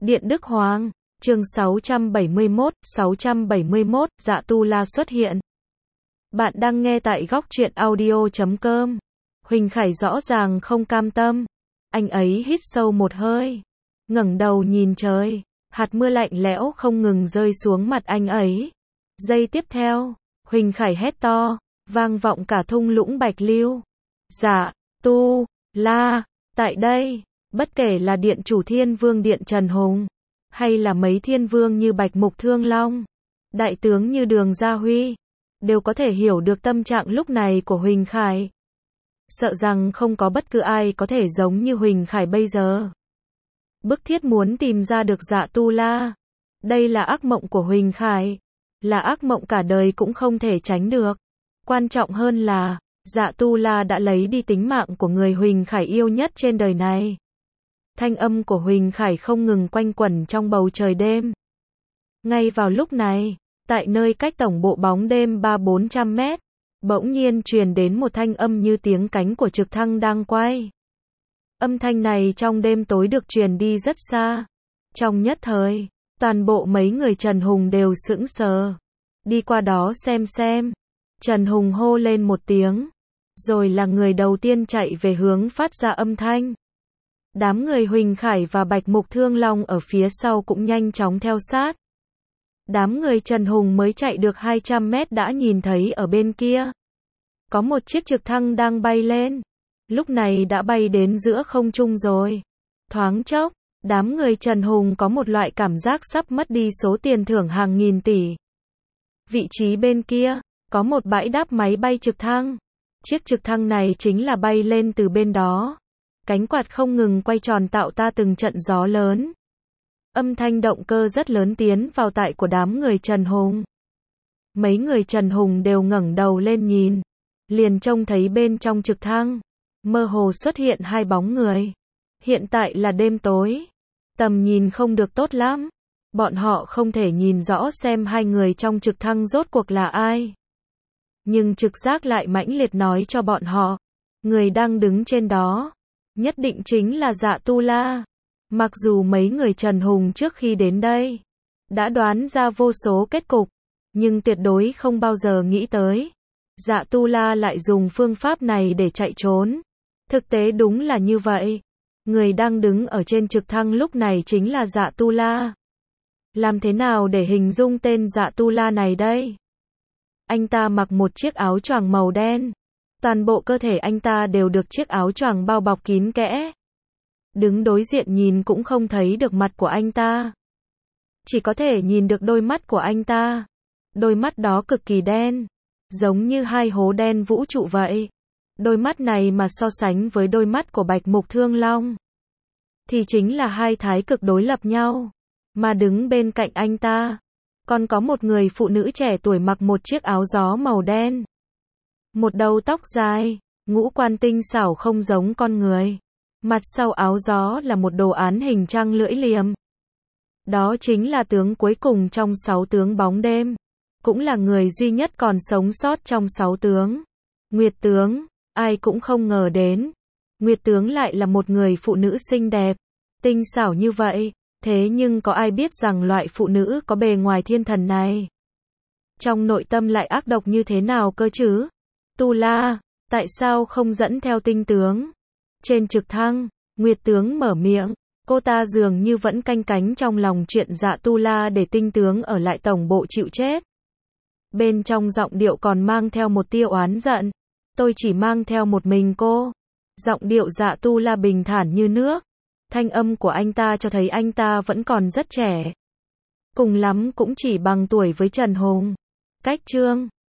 Điện Đức Hoàng, chương 671, Dạ Tu La xuất hiện. Bạn đang nghe tại góc truyện audio.com. Huỳnh Khải rõ ràng không cam tâm. Anh ấy hít sâu một hơi, ngẩng đầu nhìn trời, hạt mưa lạnh lẽo không ngừng rơi xuống mặt anh ấy. Giây tiếp theo, Huỳnh Khải hét to, vang vọng cả thung lũng Bạch Lưu. Dạ Tu La, tại đây, bất kể là điện chủ Thiên Vương Điện Trần Hùng, hay là mấy thiên vương như Bạch Mục Thương Long, đại tướng như Đường Gia Huy, đều có thể hiểu được tâm trạng lúc này của Huỳnh Khải. Sợ rằng không có bất cứ ai có thể giống như Huỳnh Khải bây giờ. Bức thiết muốn tìm ra được Dạ Tu La. Đây là ác mộng của Huỳnh Khải, là ác mộng cả đời cũng không thể tránh được. Quan trọng hơn là, Dạ Tu La đã lấy đi tính mạng của người Huỳnh Khải yêu nhất trên đời này. Thanh âm của Huỳnh Khải không ngừng quanh quẩn trong bầu trời đêm. Ngay vào lúc này, tại nơi cách tổng bộ bóng đêm 300-400 mét, bỗng nhiên truyền đến một thanh âm như tiếng cánh của trực thăng đang quay. Âm thanh này trong đêm tối được truyền đi rất xa. Trong nhất thời, toàn bộ mấy người Trần Hùng đều sững sờ. Đi qua đó xem. Trần Hùng hô lên một tiếng, rồi là người đầu tiên chạy về hướng phát ra âm thanh. Đám người Huỳnh Khải và Bạch Mục Thương Long ở phía sau cũng nhanh chóng theo sát. Đám người Trần Hùng mới chạy được 200 mét đã nhìn thấy ở bên kia có một chiếc trực thăng đang bay lên. Lúc này đã bay đến giữa không trung rồi. Thoáng chốc, đám người Trần Hùng có một loại cảm giác sắp mất đi số tiền thưởng hàng nghìn tỷ. Vị trí bên kia, có một bãi đáp máy bay trực thăng. Chiếc trực thăng này chính là bay lên từ bên đó. Cánh quạt không ngừng quay tròn tạo ra từng trận gió lớn. Âm thanh động cơ rất lớn tiến vào tai của đám người Trần Hùng. Mấy người Trần Hùng đều ngẩng đầu lên nhìn, liền trông thấy bên trong trực thăng mơ hồ xuất hiện hai bóng người. Hiện tại là đêm tối, tầm nhìn không được tốt lắm. Bọn họ không thể nhìn rõ xem hai người trong trực thăng rốt cuộc là ai. Nhưng trực giác lại mãnh liệt nói cho bọn họ, người đang đứng trên đó nhất định chính là Dạ Tu La. Mặc dù mấy người Trần Hùng trước khi đến đây đã đoán ra vô số kết cục, nhưng tuyệt đối không bao giờ nghĩ tới Dạ Tu La lại dùng phương pháp này để chạy trốn. Thực tế đúng là như vậy. Người đang đứng ở trên trực thăng lúc này chính là Dạ Tu La. Làm thế nào để hình dung tên Dạ Tu La này đây? Anh ta mặc một chiếc áo choàng màu đen. Toàn bộ cơ thể anh ta đều được chiếc áo choàng bao bọc kín kẽ. Đứng đối diện nhìn cũng không thấy được mặt của anh ta. Chỉ có thể nhìn được đôi mắt của anh ta. Đôi mắt đó cực kỳ đen, giống như hai hố đen vũ trụ vậy. Đôi mắt này mà so sánh với đôi mắt của Bạch Mục Thương Long, thì chính là hai thái cực đối lập nhau. Mà đứng bên cạnh anh ta, còn có một người phụ nữ trẻ tuổi mặc một chiếc áo gió màu đen. Một đầu tóc dài, ngũ quan tinh xảo không giống con người. Mặt sau áo gió là một đồ án hình trăng lưỡi liềm. Đó chính là tướng cuối cùng trong 6 tướng bóng đêm. Cũng là người duy nhất còn sống sót trong 6 tướng. Nguyệt tướng, ai cũng không ngờ đến. Nguyệt tướng lại là một người phụ nữ xinh đẹp, tinh xảo như vậy. Thế nhưng có ai biết rằng loại phụ nữ có bề ngoài thiên thần này trong nội tâm lại ác độc như thế nào cơ chứ? Tu La, tại sao không dẫn theo tinh tướng? Trên trực thăng, Nguyệt tướng mở miệng, cô ta dường như vẫn canh cánh trong lòng chuyện Dạ Tu La để tinh tướng ở lại tổng bộ chịu chết. Bên trong giọng điệu còn mang theo một tia oán giận. Tôi chỉ mang theo một mình cô. Giọng điệu Dạ Tu La bình thản như nước. Thanh âm của anh ta cho thấy anh ta vẫn còn rất trẻ. Cùng lắm cũng chỉ bằng tuổi với Trần Hùng. Cách chương